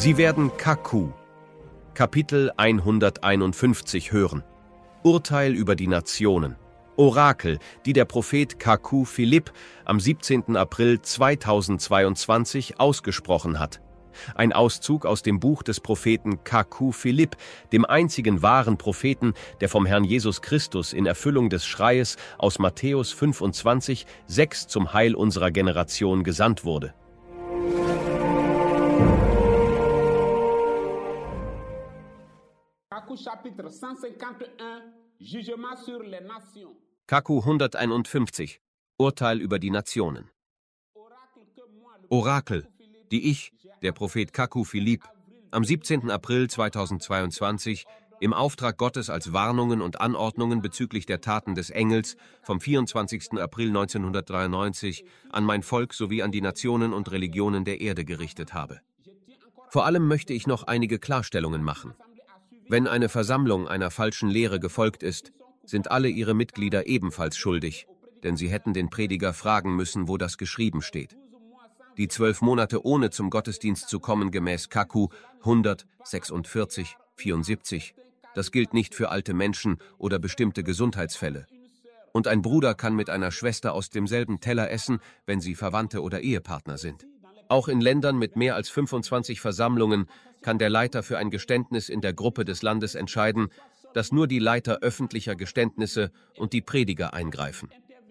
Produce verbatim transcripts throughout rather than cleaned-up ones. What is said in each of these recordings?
Sie werden Kaku, Kapitel hunderteinundfünfzig hören. Urteil über die Nationen. Orakel, die der Prophet Kaku Philipp am siebzehnten April zweitausendzweiundzwanzig ausgesprochen hat. Ein Auszug aus dem Buch des Propheten Kaku Philipp, dem einzigen wahren Propheten, der vom Herrn Jesus Christus in Erfüllung des Schreies aus Matthäus fünfundzwanzig, sechs zum Heil unserer Generation gesandt wurde. Kaku hunderteinundfünfzig. Urteil über die Nationen. Orakel, die ich, der Prophet Kaku Philipp, am siebzehnten April zweitausendzweiundzwanzig im Auftrag Gottes als Warnungen und Anordnungen bezüglich der Taten des Engels vom vierundzwanzigsten April neunzehnhundertdreiundneunzig an mein Volk sowie an die Nationen und Religionen der Erde gerichtet habe. Vor allem möchte ich noch einige Klarstellungen machen. Wenn eine Versammlung einer falschen Lehre gefolgt ist, sind alle ihre Mitglieder ebenfalls schuldig, denn sie hätten den Prediger fragen müssen, wo das geschrieben steht. Die zwölf Monate ohne zum Gottesdienst zu kommen gemäß Kaku hundertsechsundvierzig vierundsiebzig, das gilt nicht für alte Menschen oder bestimmte Gesundheitsfälle. Und ein Bruder kann mit einer Schwester aus demselben Teller essen, wenn sie Verwandte oder Ehepartner sind. Auch in Ländern mit mehr als fünfundzwanzig Versammlungen kann der Leiter für ein Geständnis in der Gruppe des Landes entscheiden, dass nur die Leiter öffentlicher Geständnisse und die Prediger eingreifen.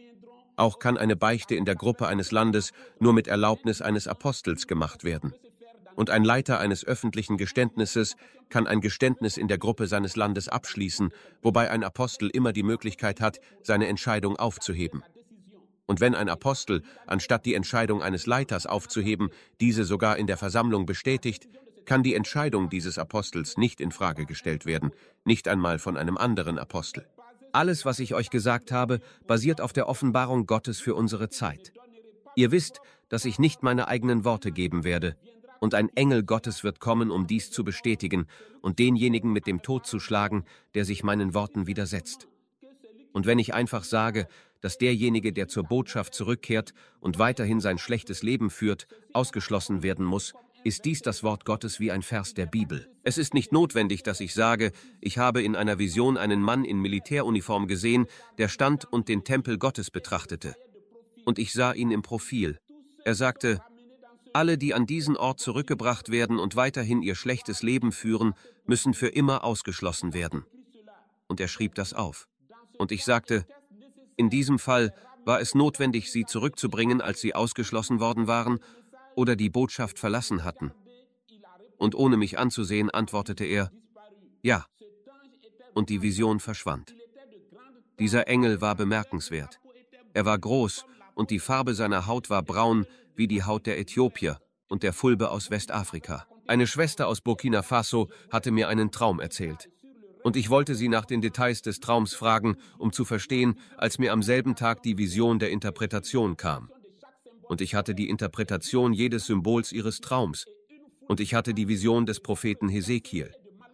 Auch kann eine Beichte in der Gruppe eines Landes nur mit Erlaubnis eines Apostels gemacht werden. Und ein Leiter eines öffentlichen Geständnisses kann ein Geständnis in der Gruppe seines Landes abschließen, wobei ein Apostel immer die Möglichkeit hat, seine Entscheidung aufzuheben. Und wenn ein Apostel, anstatt die Entscheidung eines Leiters aufzuheben, diese sogar in der Versammlung bestätigt, kann die Entscheidung dieses Apostels nicht in Frage gestellt werden, nicht einmal von einem anderen Apostel. Alles, was ich euch gesagt habe, basiert auf der Offenbarung Gottes für unsere Zeit. Ihr wisst, dass ich nicht meine eigenen Worte geben werde, und ein Engel Gottes wird kommen, um dies zu bestätigen und denjenigen mit dem Tod zu schlagen, der sich meinen Worten widersetzt. Und wenn ich einfach sage, dass derjenige, der zur Botschaft zurückkehrt und weiterhin sein schlechtes Leben führt, ausgeschlossen werden muss, ist dies das Wort Gottes wie ein Vers der Bibel. Es ist nicht notwendig, dass ich sage, ich habe in einer Vision einen Mann in Militäruniform gesehen, der stand und den Tempel Gottes betrachtete. Und ich sah ihn im Profil. Er sagte, alle, die an diesen Ort zurückgebracht werden und weiterhin ihr schlechtes Leben führen, müssen für immer ausgeschlossen werden. Und er schrieb das auf. Und ich sagte, in diesem Fall war es notwendig, sie zurückzubringen, als sie ausgeschlossen worden waren oder die Botschaft verlassen hatten. Und ohne mich anzusehen, antwortete er, ja. Und die Vision verschwand. Dieser Engel war bemerkenswert. Er war groß und die Farbe seiner Haut war braun wie die Haut der Äthiopier und der Fulbe aus Westafrika. Eine Schwester aus Burkina Faso hatte mir einen Traum erzählt. Und ich wollte sie nach den Details des Traums fragen, um zu verstehen, als mir am selben Tag die Vision der Interpretation kam. Und ich hatte die Interpretation jedes Symbols ihres Traums. Und ich hatte die Vision des Propheten Hesekiel.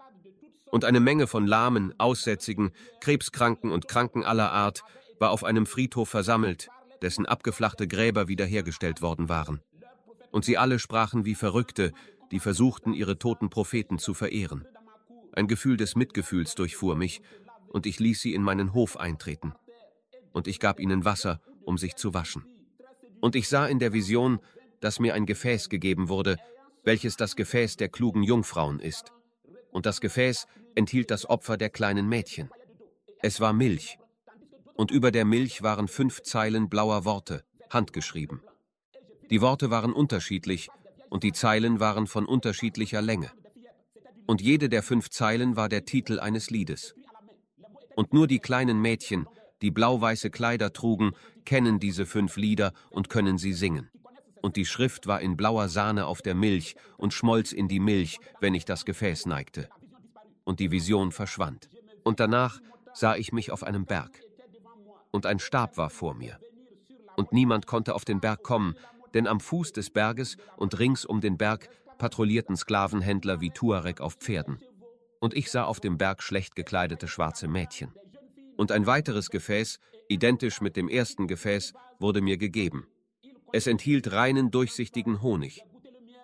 Und eine Menge von Lahmen, Aussätzigen, Krebskranken und Kranken aller Art war auf einem Friedhof versammelt, dessen abgeflachte Gräber wiederhergestellt worden waren. Und sie alle sprachen wie Verrückte, die versuchten, ihre toten Propheten zu verehren. Ein Gefühl des Mitgefühls durchfuhr mich, und ich ließ sie in meinen Hof eintreten. Und ich gab ihnen Wasser, um sich zu waschen. Und ich sah in der Vision, dass mir ein Gefäß gegeben wurde, welches das Gefäß der klugen Jungfrauen ist. Und das Gefäß enthielt das Opfer der kleinen Mädchen. Es war Milch. Und über der Milch waren fünf Zeilen blauer Worte, handgeschrieben. Die Worte waren unterschiedlich, und die Zeilen waren von unterschiedlicher Länge. Und jede der fünf Zeilen war der Titel eines Liedes. Und nur die kleinen Mädchen, die blau-weiße Kleider trugen, kennen diese fünf Lieder und können sie singen. Und die Schrift war in blauer Sahne auf der Milch und schmolz in die Milch, wenn ich das Gefäß neigte. Und die Vision verschwand. Und danach sah ich mich auf einem Berg. Und ein Stab war vor mir. Und niemand konnte auf den Berg kommen, denn am Fuß des Berges und rings um den Berg patrouillierten Sklavenhändler wie Tuareg auf Pferden. Und ich sah auf dem Berg schlecht gekleidete schwarze Mädchen. Und ein weiteres Gefäß, identisch mit dem ersten Gefäß, wurde mir gegeben. Es enthielt reinen, durchsichtigen Honig.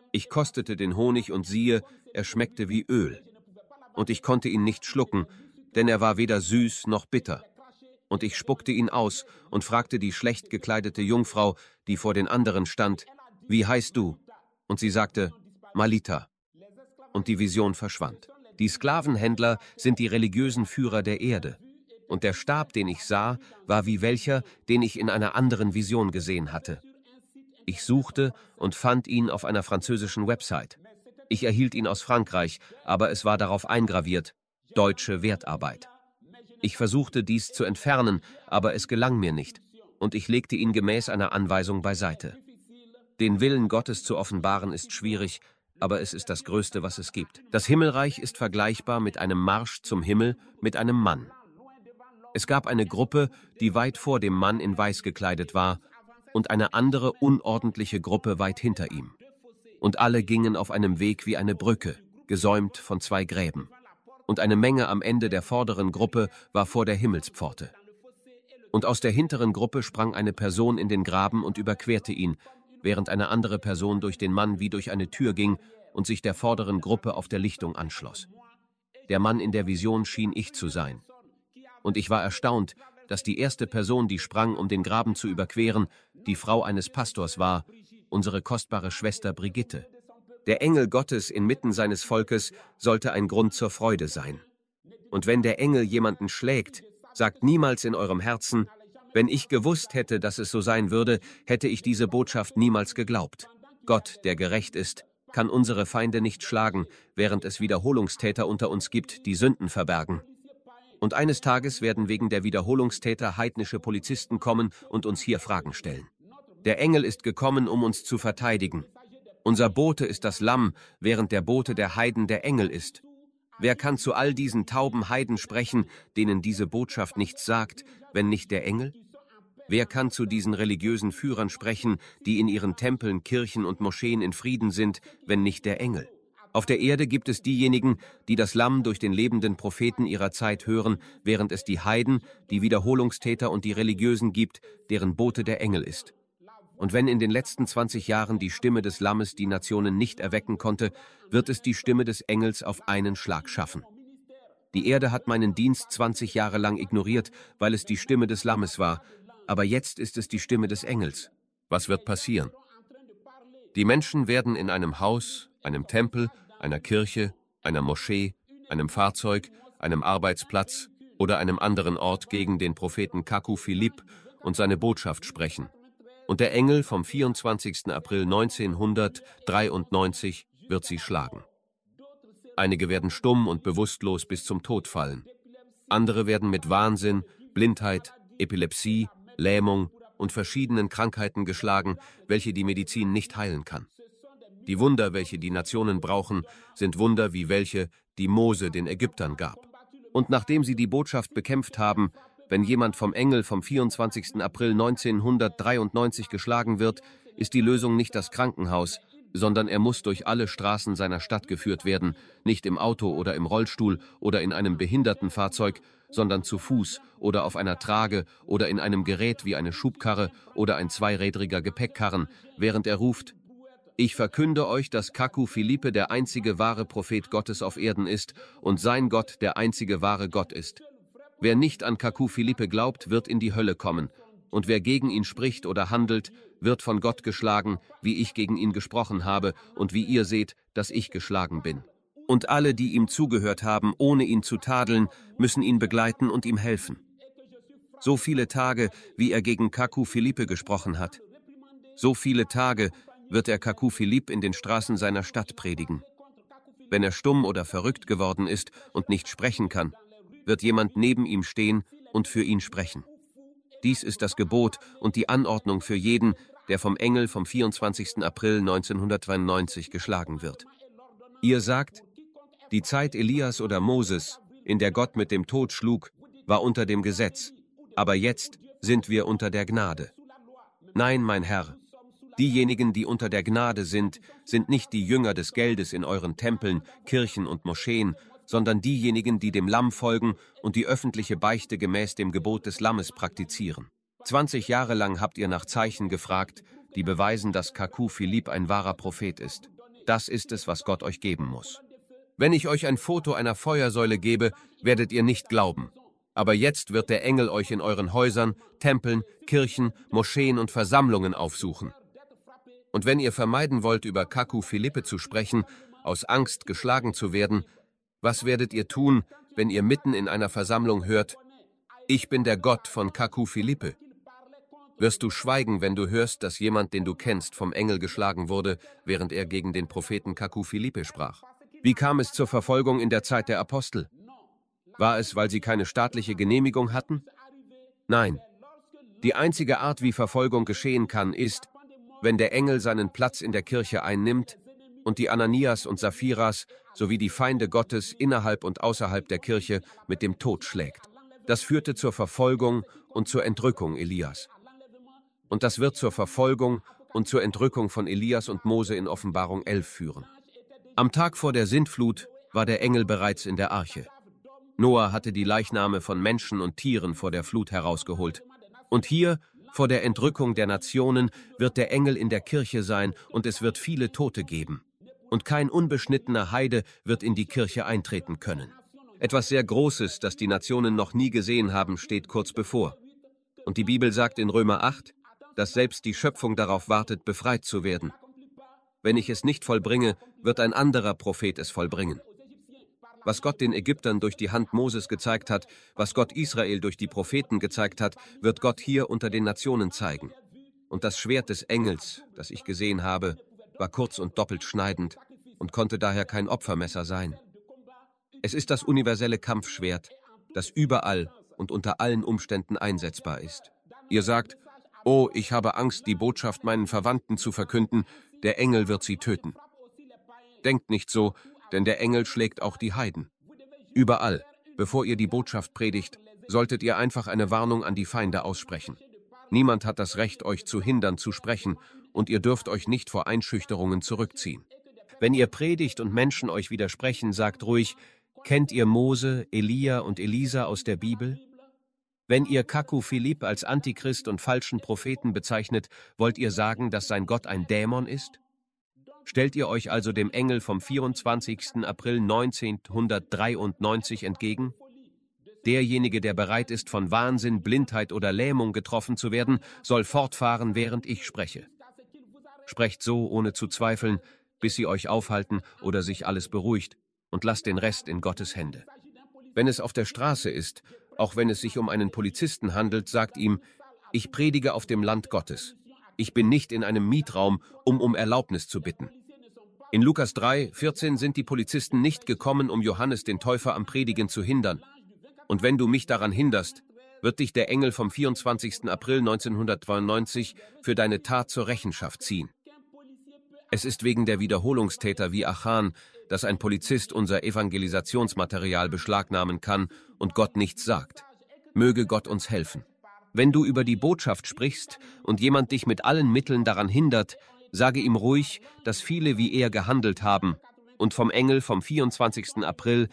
Ich kostete den Honig und siehe, er schmeckte wie Öl. Und ich konnte ihn nicht schlucken, denn er war weder süß noch bitter. Und ich spuckte ihn aus und fragte die schlecht gekleidete Jungfrau, die vor den anderen stand, wie heißt du? Und sie sagte, Malita. Und die Vision verschwand. Die Sklavenhändler sind die religiösen Führer der Erde. Und der Stab, den ich sah, war wie welcher, den ich in einer anderen Vision gesehen hatte. Ich suchte und fand ihn auf einer französischen Website. Ich erhielt ihn aus Frankreich, aber es war darauf eingraviert, deutsche Wertarbeit. Ich versuchte dies zu entfernen, aber es gelang mir nicht, und ich legte ihn gemäß einer Anweisung beiseite. Den Willen Gottes zu offenbaren ist schwierig, aber es ist das Größte, was es gibt. Das Himmelreich ist vergleichbar mit einem Marsch zum Himmel mit einem Mann. Es gab eine Gruppe, die weit vor dem Mann in Weiß gekleidet war, und eine andere unordentliche Gruppe weit hinter ihm. Und alle gingen auf einem Weg wie eine Brücke, gesäumt von zwei Gräben. Und eine Menge am Ende der vorderen Gruppe war vor der Himmelspforte. Und aus der hinteren Gruppe sprang eine Person in den Graben und überquerte ihn, während eine andere Person durch den Mann wie durch eine Tür ging und sich der vorderen Gruppe auf der Lichtung anschloss. Der Mann in der Vision schien ich zu sein. Und ich war erstaunt, dass die erste Person, die sprang, um den Graben zu überqueren, die Frau eines Pastors war, unsere kostbare Schwester Brigitte. Der Engel Gottes inmitten seines Volkes sollte ein Grund zur Freude sein. Und wenn der Engel jemanden schlägt, sagt niemals in eurem Herzen, wenn ich gewusst hätte, dass es so sein würde, hätte ich diese Botschaft niemals geglaubt. Gott, der gerecht ist, kann unsere Feinde nicht schlagen, während es Wiederholungstäter unter uns gibt, die Sünden verbergen. Und eines Tages werden wegen der Wiederholungstäter heidnische Polizisten kommen und uns hier Fragen stellen. Der Engel ist gekommen, um uns zu verteidigen. Unser Bote ist das Lamm, während der Bote der Heiden der Engel ist. Wer kann zu all diesen tauben Heiden sprechen, denen diese Botschaft nichts sagt, wenn nicht der Engel? Wer kann zu diesen religiösen Führern sprechen, die in ihren Tempeln, Kirchen und Moscheen in Frieden sind, wenn nicht der Engel? Auf der Erde gibt es diejenigen, die das Lamm durch den lebenden Propheten ihrer Zeit hören, während es die Heiden, die Wiederholungstäter und die Religiösen gibt, deren Bote der Engel ist. Und wenn in den letzten zwanzig Jahren die Stimme des Lammes die Nationen nicht erwecken konnte, wird es die Stimme des Engels auf einen Schlag schaffen. Die Erde hat meinen Dienst zwanzig Jahre lang ignoriert, weil es die Stimme des Lammes war, aber jetzt ist es die Stimme des Engels. Was wird passieren? Die Menschen werden in einem Haus, einem Tempel, einer Kirche, einer Moschee, einem Fahrzeug, einem Arbeitsplatz oder einem anderen Ort gegen den Propheten Kaku Philipp und seine Botschaft sprechen. Und der Engel vom vierundzwanzigsten April neunzehnhundertdreiundneunzig wird sie schlagen. Einige werden stumm und bewusstlos bis zum Tod fallen. Andere werden mit Wahnsinn, Blindheit, Epilepsie, Lähmung und verschiedenen Krankheiten geschlagen, welche die Medizin nicht heilen kann. Die Wunder, welche die Nationen brauchen, sind Wunder wie welche, die Mose den Ägyptern gab. Und nachdem sie die Botschaft bekämpft haben, wenn jemand vom Engel vom vierundzwanzigsten April neunzehnhundertdreiundneunzig geschlagen wird, ist die Lösung nicht das Krankenhaus, sondern er muss durch alle Straßen seiner Stadt geführt werden, nicht im Auto oder im Rollstuhl oder in einem Behindertenfahrzeug, sondern zu Fuß oder auf einer Trage oder in einem Gerät wie eine Schubkarre oder ein zweirädriger Gepäckkarren, während er ruft: Ich verkünde euch, dass Kaku Philippe der einzige wahre Prophet Gottes auf Erden ist und sein Gott der einzige wahre Gott ist. Wer nicht an Kaku Philippe glaubt, wird in die Hölle kommen, und wer gegen ihn spricht oder handelt, wird von Gott geschlagen, wie ich gegen ihn gesprochen habe und wie ihr seht, dass ich geschlagen bin. Und alle, die ihm zugehört haben, ohne ihn zu tadeln, müssen ihn begleiten und ihm helfen. So viele Tage, wie er gegen Kaku Philippe gesprochen hat. So viele Tage wird er Kaku Philippe in den Straßen seiner Stadt predigen. Wenn er stumm oder verrückt geworden ist und nicht sprechen kann, wird jemand neben ihm stehen und für ihn sprechen. Dies ist das Gebot und die Anordnung für jeden, der vom Engel vom vierundzwanzigsten April neunzehnhundertdreiundneunzig geschlagen wird. Ihr sagt, die Zeit Elias oder Moses, in der Gott mit dem Tod schlug, war unter dem Gesetz, aber jetzt sind wir unter der Gnade. Nein, mein Herr, diejenigen, die unter der Gnade sind, sind nicht die Jünger des Geldes in euren Tempeln, Kirchen und Moscheen, sondern diejenigen, die dem Lamm folgen und die öffentliche Beichte gemäß dem Gebot des Lammes praktizieren. Zwanzig Jahre lang habt ihr nach Zeichen gefragt, die beweisen, dass Kaku Philippe ein wahrer Prophet ist. Das ist es, was Gott euch geben muss. Wenn ich euch ein Foto einer Feuersäule gebe, werdet ihr nicht glauben. Aber jetzt wird der Engel euch in euren Häusern, Tempeln, Kirchen, Moscheen und Versammlungen aufsuchen. Und wenn ihr vermeiden wollt, über Kaku Philippe zu sprechen, aus Angst geschlagen zu werden, was werdet ihr tun, wenn ihr mitten in einer Versammlung hört, ich bin der Gott von Kaku Philippe? Wirst du schweigen, wenn du hörst, dass jemand, den du kennst, vom Engel geschlagen wurde, während er gegen den Propheten Kaku Philippe sprach? Wie kam es zur Verfolgung in der Zeit der Apostel? War es, weil sie keine staatliche Genehmigung hatten? Nein. Die einzige Art, wie Verfolgung geschehen kann, ist, wenn der Engel seinen Platz in der Kirche einnimmt und die Ananias und Saphiras sowie die Feinde Gottes innerhalb und außerhalb der Kirche mit dem Tod schlägt. Das führte zur Verfolgung und zur Entrückung Elias. Und das wird zur Verfolgung und zur Entrückung von Elias und Mose in Offenbarung elf führen. Am Tag vor der Sintflut war der Engel bereits in der Arche. Noah hatte die Leichname von Menschen und Tieren vor der Flut herausgeholt. Und hier, vor der Entrückung der Nationen, wird der Engel in der Kirche sein und es wird viele Tote geben. Und kein unbeschnittener Heide wird in die Kirche eintreten können. Etwas sehr Großes, das die Nationen noch nie gesehen haben, steht kurz bevor. Und die Bibel sagt in Römer acht, dass selbst die Schöpfung darauf wartet, befreit zu werden. Wenn ich es nicht vollbringe, wird ein anderer Prophet es vollbringen. Was Gott den Ägyptern durch die Hand Moses gezeigt hat, was Gott Israel durch die Propheten gezeigt hat, wird Gott hier unter den Nationen zeigen. Und das Schwert des Engels, das ich gesehen habe, war kurz und doppelt schneidend und konnte daher kein Opfermesser sein. Es ist das universelle Kampfschwert, das überall und unter allen Umständen einsetzbar ist. Ihr sagt, oh, ich habe Angst, die Botschaft meinen Verwandten zu verkünden, der Engel wird sie töten. Denkt nicht so, denn der Engel schlägt auch die Heiden. Überall, bevor ihr die Botschaft predigt, solltet ihr einfach eine Warnung an die Feinde aussprechen. Niemand hat das Recht, euch zu hindern, zu sprechen, und ihr dürft euch nicht vor Einschüchterungen zurückziehen. Wenn ihr predigt und Menschen euch widersprechen, sagt ruhig, kennt ihr Mose, Elia und Elisa aus der Bibel? Wenn ihr Kaku Philippe als Antichrist und falschen Propheten bezeichnet, wollt ihr sagen, dass sein Gott ein Dämon ist? Stellt ihr euch also dem Engel vom vierundzwanzigsten April neunzehnhundertdreiundneunzig entgegen? Derjenige, der bereit ist, von Wahnsinn, Blindheit oder Lähmung getroffen zu werden, soll fortfahren, während ich spreche. Sprecht so, ohne zu zweifeln, bis sie euch aufhalten oder sich alles beruhigt, und lasst den Rest in Gottes Hände. Wenn es auf der Straße ist, auch wenn es sich um einen Polizisten handelt, sagt ihm, ich predige auf dem Land Gottes. Ich bin nicht in einem Mietraum, um um Erlaubnis zu bitten. In Lukas drei, vierzehn sind die Polizisten nicht gekommen, um Johannes den Täufer am Predigen zu hindern. Und wenn du mich daran hinderst, wird dich der Engel vom vierundzwanzigsten April neunzehnhundertdreiundneunzig für deine Tat zur Rechenschaft ziehen. Es ist wegen der Wiederholungstäter wie Achan, dass ein Polizist unser Evangelisationsmaterial beschlagnahmen kann und Gott nichts sagt. Möge Gott uns helfen. Wenn du über die Botschaft sprichst und jemand dich mit allen Mitteln daran hindert, sage ihm ruhig, dass viele wie er gehandelt haben und vom Engel vom vierundzwanzigsten April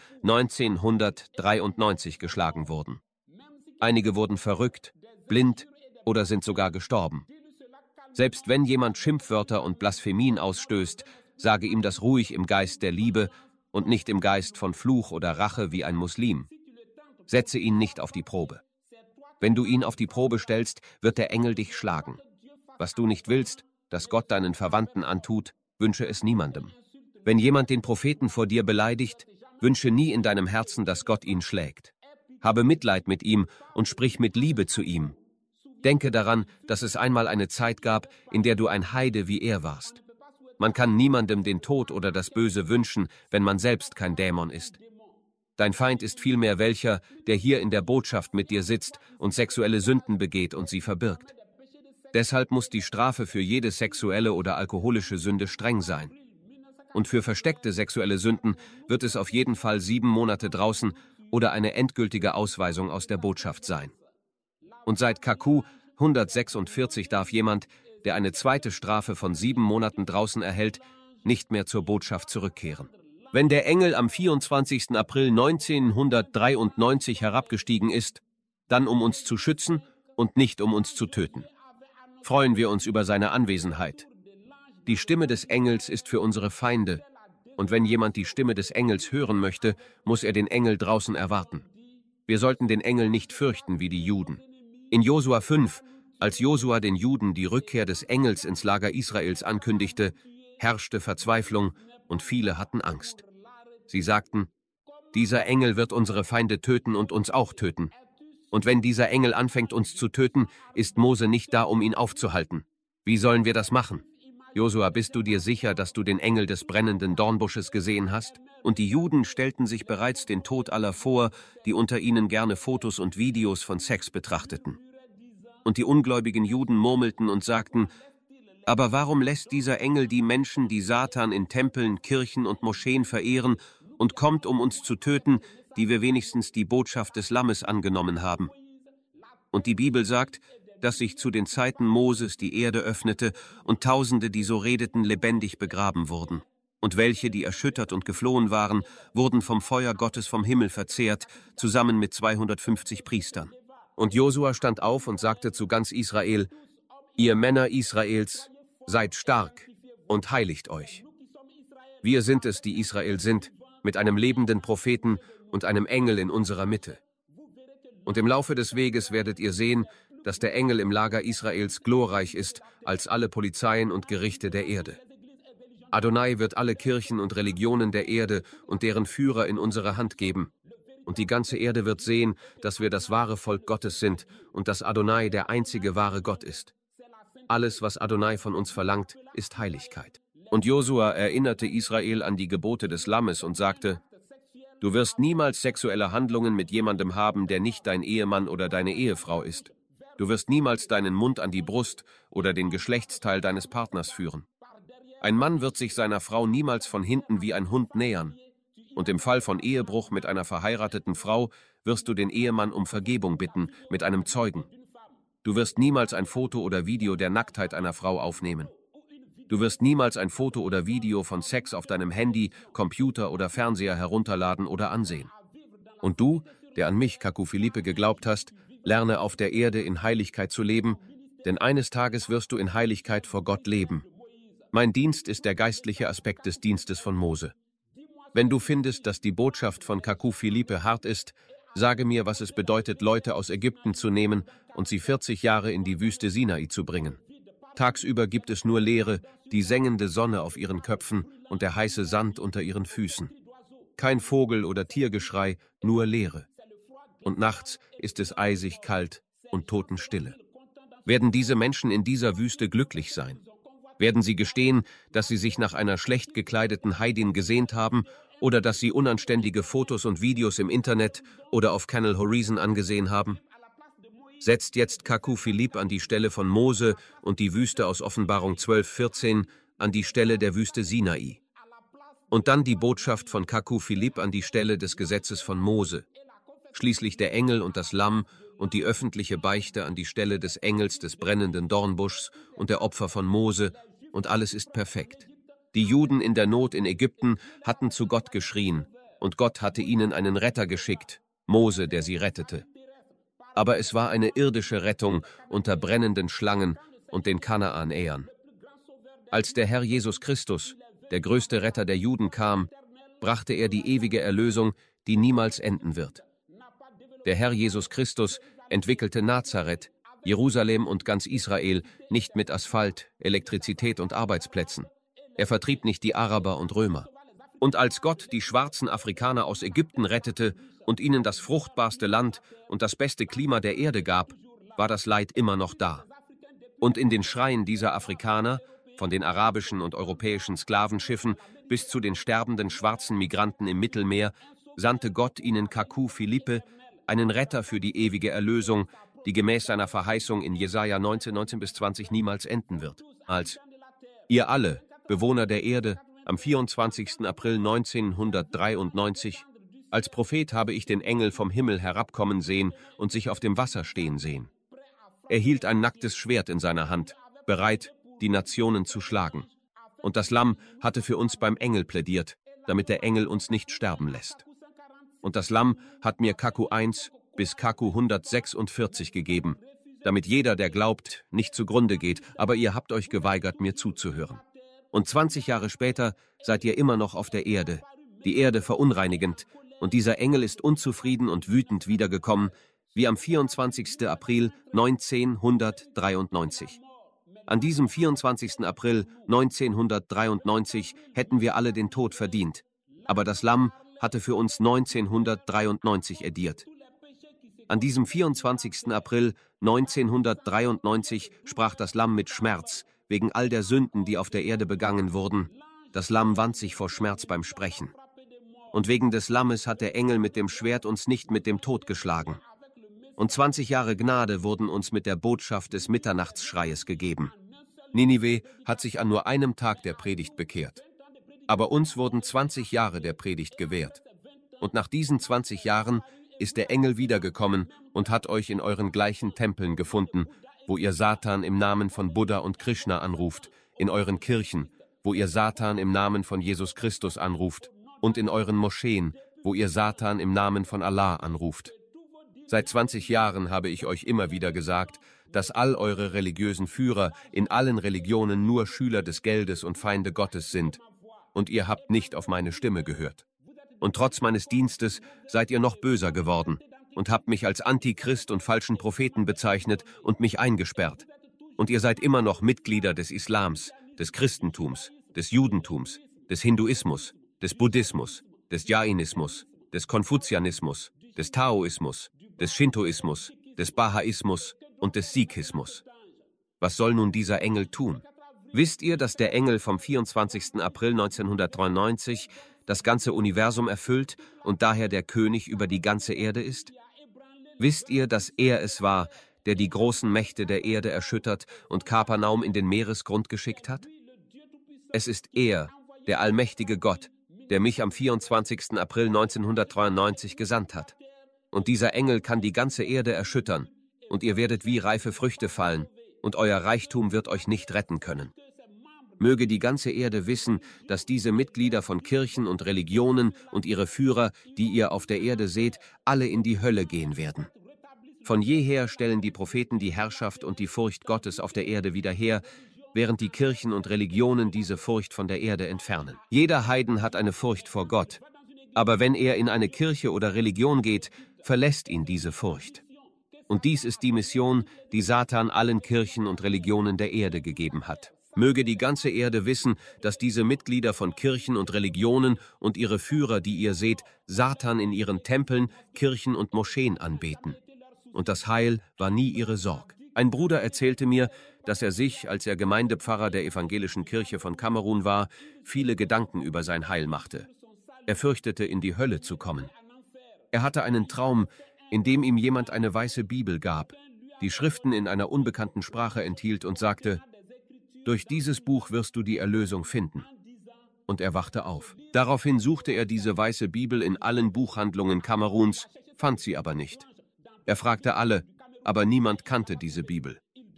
neunzehnhundertdreiundneunzig geschlagen wurden. Einige wurden verrückt, blind oder sind sogar gestorben. Selbst wenn jemand Schimpfwörter und Blasphemien ausstößt, sage ihm das ruhig im Geist der Liebe und nicht im Geist von Fluch oder Rache wie ein Muslim. Setze ihn nicht auf die Probe. Wenn du ihn auf die Probe stellst, wird der Engel dich schlagen. Was du nicht willst, dass Gott deinen Verwandten antut, wünsche es niemandem. Wenn jemand den Propheten vor dir beleidigt, wünsche nie in deinem Herzen, dass Gott ihn schlägt. Habe Mitleid mit ihm und sprich mit Liebe zu ihm. Denke daran, dass es einmal eine Zeit gab, in der du ein Heide wie er warst. Man kann niemandem den Tod oder das Böse wünschen, wenn man selbst kein Dämon ist. Dein Feind ist vielmehr welcher, der hier in der Botschaft mit dir sitzt und sexuelle Sünden begeht und sie verbirgt. Deshalb muss die Strafe für jede sexuelle oder alkoholische Sünde streng sein. Und für versteckte sexuelle Sünden wird es auf jeden Fall sieben Monate draußen oder eine endgültige Ausweisung aus der Botschaft sein. Und seit Kaku hundertsechsundvierzig darf jemand, der eine zweite Strafe von sieben Monaten draußen erhält, nicht mehr zur Botschaft zurückkehren. Wenn der Engel am vierundzwanzigsten April neunzehnhundertdreiundneunzig herabgestiegen ist, dann um uns zu schützen und nicht um uns zu töten. Freuen wir uns über seine Anwesenheit. Die Stimme des Engels ist für unsere Feinde, und wenn jemand die Stimme des Engels hören möchte, muss er den Engel draußen erwarten. Wir sollten den Engel nicht fürchten wie die Juden. In Josua fünf, als Josua den Juden die Rückkehr des Engels ins Lager Israels ankündigte, herrschte Verzweiflung und viele hatten Angst. Sie sagten: Dieser Engel wird unsere Feinde töten und uns auch töten. Und wenn dieser Engel anfängt, uns zu töten, ist Mose nicht da, um ihn aufzuhalten. Wie sollen wir das machen? Josua, bist du dir sicher, dass du den Engel des brennenden Dornbusches gesehen hast? Und die Juden stellten sich bereits den Tod aller vor, die unter ihnen gerne Fotos und Videos von Sex betrachteten. Und die ungläubigen Juden murmelten und sagten: Aber warum lässt dieser Engel die Menschen, die Satan in Tempeln, Kirchen und Moscheen verehren, und kommt, um uns zu töten, die wir wenigstens die Botschaft des Lammes angenommen haben? Und die Bibel sagt, dass sich zu den Zeiten Moses die Erde öffnete und Tausende, die so redeten, lebendig begraben wurden. Und welche, die erschüttert und geflohen waren, wurden vom Feuer Gottes vom Himmel verzehrt, zusammen mit zweihundertfünfzig Priestern. Und Josua stand auf und sagte zu ganz Israel: Ihr Männer Israels, seid stark und heiligt euch. Wir sind es, die Israel sind, mit einem lebenden Propheten und einem Engel in unserer Mitte. Und im Laufe des Weges werdet ihr sehen, dass der Engel im Lager Israels glorreich ist als alle Polizeien und Gerichte der Erde. Adonai wird alle Kirchen und Religionen der Erde und deren Führer in unsere Hand geben. Und die ganze Erde wird sehen, dass wir das wahre Volk Gottes sind und dass Adonai der einzige wahre Gott ist. Alles, was Adonai von uns verlangt, ist Heiligkeit. Und Josua erinnerte Israel an die Gebote des Lammes und sagte: Du wirst niemals sexuelle Handlungen mit jemandem haben, der nicht dein Ehemann oder deine Ehefrau ist. Du wirst niemals deinen Mund an die Brust oder den Geschlechtsteil deines Partners führen. Ein Mann wird sich seiner Frau niemals von hinten wie ein Hund nähern. Und im Fall von Ehebruch mit einer verheirateten Frau wirst du den Ehemann um Vergebung bitten mit einem Zeugen. Du wirst niemals ein Foto oder Video der Nacktheit einer Frau aufnehmen. Du wirst niemals ein Foto oder Video von Sex auf deinem Handy, Computer oder Fernseher herunterladen oder ansehen. Und du, der an mich, Kaku Philippe, geglaubt hast, lerne auf der Erde in Heiligkeit zu leben, denn eines Tages wirst du in Heiligkeit vor Gott leben. Mein Dienst ist der geistliche Aspekt des Dienstes von Mose. Wenn du findest, dass die Botschaft von Kaku Philippe hart ist, sage mir, was es bedeutet, Leute aus Ägypten zu nehmen und sie vierzig Jahre in die Wüste Sinai zu bringen. Tagsüber gibt es nur Leere, die sengende Sonne auf ihren Köpfen und der heiße Sand unter ihren Füßen. Kein Vogel- oder Tiergeschrei, nur Leere. Und nachts ist es eisig kalt und Totenstille. Werden diese Menschen in dieser Wüste glücklich sein? Werden sie gestehen, dass sie sich nach einer schlecht gekleideten Heidin gesehnt haben oder dass sie unanständige Fotos und Videos im Internet oder auf Canal Horizon angesehen haben? Setzt jetzt Kaku Philippe an die Stelle von Mose und die Wüste aus Offenbarung zwölf vierzehn an die Stelle der Wüste Sinai. Und dann die Botschaft von Kaku Philippe an die Stelle des Gesetzes von Mose. Schließlich der Engel und das Lamm und die öffentliche Beichte an die Stelle des Engels des brennenden Dornbuschs und der Opfer von Mose, und alles ist perfekt. Die Juden in der Not in Ägypten hatten zu Gott geschrien, und Gott hatte ihnen einen Retter geschickt, Mose, der sie rettete. Aber es war eine irdische Rettung unter brennenden Schlangen und den Kanaan-Äern. Als der Herr Jesus Christus, der größte Retter der Juden, kam, brachte er die ewige Erlösung, die niemals enden wird. Der Herr Jesus Christus entwickelte Nazareth, Jerusalem und ganz Israel nicht mit Asphalt, Elektrizität und Arbeitsplätzen. Er vertrieb nicht die Araber und Römer. Und als Gott die schwarzen Afrikaner aus Ägypten rettete und ihnen das fruchtbarste Land und das beste Klima der Erde gab, war das Leid immer noch da. Und in den Schreien dieser Afrikaner, von den arabischen und europäischen Sklavenschiffen bis zu den sterbenden schwarzen Migranten im Mittelmeer, sandte Gott ihnen Kaku Philippe, einen Retter für die ewige Erlösung, die gemäß seiner Verheißung in Jesaja neunzehn, neunzehn bis zwanzig niemals enden wird. Als ihr alle, Bewohner der Erde, am vierundzwanzigsten April neunzehnhundertdreiundneunzig, als Prophet habe ich den Engel vom Himmel herabkommen sehen und sich auf dem Wasser stehen sehen. Er hielt ein nacktes Schwert in seiner Hand, bereit, die Nationen zu schlagen. Und das Lamm hatte für uns beim Engel plädiert, damit der Engel uns nicht sterben lässt. Und das Lamm hat mir Kaku eins bis Kaku hundertsechsundvierzig gegeben, damit jeder, der glaubt, nicht zugrunde geht, aber ihr habt euch geweigert, mir zuzuhören. Und zwanzig Jahre später seid ihr immer noch auf der Erde, die Erde verunreinigend, und dieser Engel ist unzufrieden und wütend wiedergekommen, wie am vierundzwanzigsten April neunzehnhundertdreiundneunzig. An diesem vierundzwanzigsten April neunzehnhundertdreiundneunzig hätten wir alle den Tod verdient, aber das Lamm hatte für uns neunzehnhundertdreiundneunzig ediert. An diesem vierundzwanzigsten April neunzehnhundertdreiundneunzig sprach das Lamm mit Schmerz, wegen all der Sünden, die auf der Erde begangen wurden. Das Lamm wand sich vor Schmerz beim Sprechen. Und wegen des Lammes hat der Engel mit dem Schwert uns nicht mit dem Tod geschlagen. Und zwanzig Jahre Gnade wurden uns mit der Botschaft des Mitternachtsschreies gegeben. Ninive hat sich an nur einem Tag der Predigt bekehrt. Aber uns wurden zwanzig Jahre der Predigt gewährt. Und nach diesen zwanzig Jahren ist der Engel wiedergekommen und hat euch in euren gleichen Tempeln gefunden, wo ihr Satan im Namen von Buddha und Krishna anruft, in euren Kirchen, wo ihr Satan im Namen von Jesus Christus anruft, und in euren Moscheen, wo ihr Satan im Namen von Allah anruft. Seit zwanzig Jahren habe ich euch immer wieder gesagt, dass all eure religiösen Führer in allen Religionen nur Schüler des Geldes und Feinde Gottes sind, und ihr habt nicht auf meine Stimme gehört. Und trotz meines Dienstes seid ihr noch böser geworden und habt mich als Antichrist und falschen Propheten bezeichnet und mich eingesperrt. Und ihr seid immer noch Mitglieder des Islams, des Christentums, des Judentums, des Hinduismus, des Buddhismus, des Jainismus, des Konfuzianismus, des Taoismus, des Shintoismus, des Bahaismus und des Sikhismus. Was soll nun dieser Engel tun? Wisst ihr, dass der Engel vom vierundzwanzigsten April neunzehnhundertdreiundneunzig das ganze Universum erfüllt und daher der König über die ganze Erde ist? Wisst ihr, dass er es war, der die großen Mächte der Erde erschüttert und Kapernaum in den Meeresgrund geschickt hat? Es ist er, der allmächtige Gott, der mich am vierundzwanzigsten April neunzehnhundertdreiundneunzig gesandt hat. Und dieser Engel kann die ganze Erde erschüttern, und ihr werdet wie reife Früchte fallen, und euer Reichtum wird euch nicht retten können. Möge die ganze Erde wissen, dass diese Mitglieder von Kirchen und Religionen und ihre Führer, die ihr auf der Erde seht, alle in die Hölle gehen werden. Von jeher stellen die Propheten die Herrschaft und die Furcht Gottes auf der Erde wieder her, während die Kirchen und Religionen diese Furcht von der Erde entfernen. Jeder Heiden hat eine Furcht vor Gott, aber wenn er in eine Kirche oder Religion geht, verlässt ihn diese Furcht. Und dies ist die Mission, die Satan allen Kirchen und Religionen der Erde gegeben hat. Möge die ganze Erde wissen, dass diese Mitglieder von Kirchen und Religionen und ihre Führer, die ihr seht, Satan in ihren Tempeln, Kirchen und Moscheen anbeten. Und das Heil war nie ihre Sorg. Ein Bruder erzählte mir, dass er sich, als er Gemeindepfarrer der evangelischen Kirche von Kamerun war, viele Gedanken über sein Heil machte. Er fürchtete, in die Hölle zu kommen. Er hatte einen Traum, in dem ihm jemand eine weiße Bibel gab, die Schriften in einer unbekannten Sprache enthielt und sagte: Durch dieses Buch wirst du die Erlösung finden. Und er wachte auf. Daraufhin suchte er diese weiße Bibel in allen Buchhandlungen Kameruns, fand sie aber nicht. Er fragte alle, aber niemand kannte diese Bibel.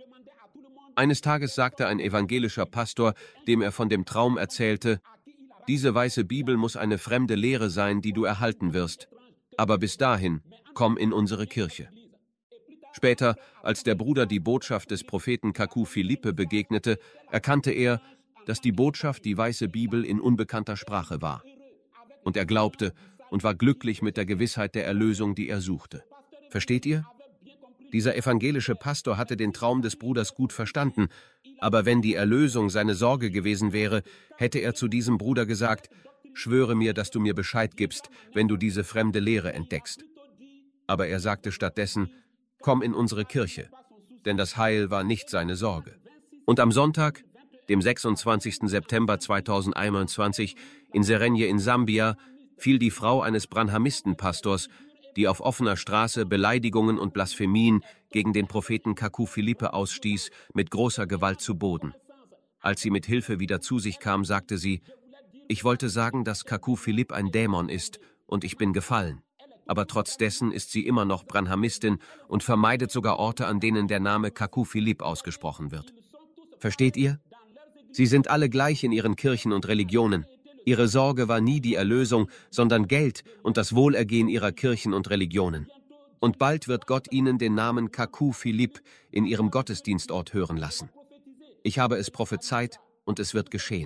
Eines Tages sagte ein evangelischer Pastor, dem er von dem Traum erzählte: Diese weiße Bibel muss eine fremde Lehre sein, die du erhalten wirst. Aber bis dahin, komm in unsere Kirche. Später, als der Bruder die Botschaft des Propheten Kaku Philippe begegnete, erkannte er, dass die Botschaft die weiße Bibel in unbekannter Sprache war. Und er glaubte und war glücklich mit der Gewissheit der Erlösung, die er suchte. Versteht ihr? Dieser evangelische Pastor hatte den Traum des Bruders gut verstanden, aber wenn die Erlösung seine Sorge gewesen wäre, hätte er zu diesem Bruder gesagt: Schwöre mir, dass du mir Bescheid gibst, wenn du diese fremde Lehre entdeckst. Aber er sagte stattdessen: Komm in unsere Kirche, denn das Heil war nicht seine Sorge. Und am Sonntag, dem sechsundzwanzigsten September zweitausendeinundzwanzig, in Serenje in Sambia, fiel die Frau eines Branhamistenpastors, die auf offener Straße Beleidigungen und Blasphemien gegen den Propheten Kaku Philippe ausstieß, mit großer Gewalt zu Boden. Als sie mit Hilfe wieder zu sich kam, sagte sie: Ich wollte sagen, dass Kaku Philippe ein Dämon ist, und ich bin gefallen. Aber trotz dessen ist sie immer noch Branhamistin und vermeidet sogar Orte, an denen der Name Kaku Philippe ausgesprochen wird. Versteht ihr? Sie sind alle gleich in ihren Kirchen und Religionen. Ihre Sorge war nie die Erlösung, sondern Geld und das Wohlergehen ihrer Kirchen und Religionen. Und bald wird Gott ihnen den Namen Kaku Philippe in ihrem Gottesdienstort hören lassen. Ich habe es prophezeit und es wird geschehen.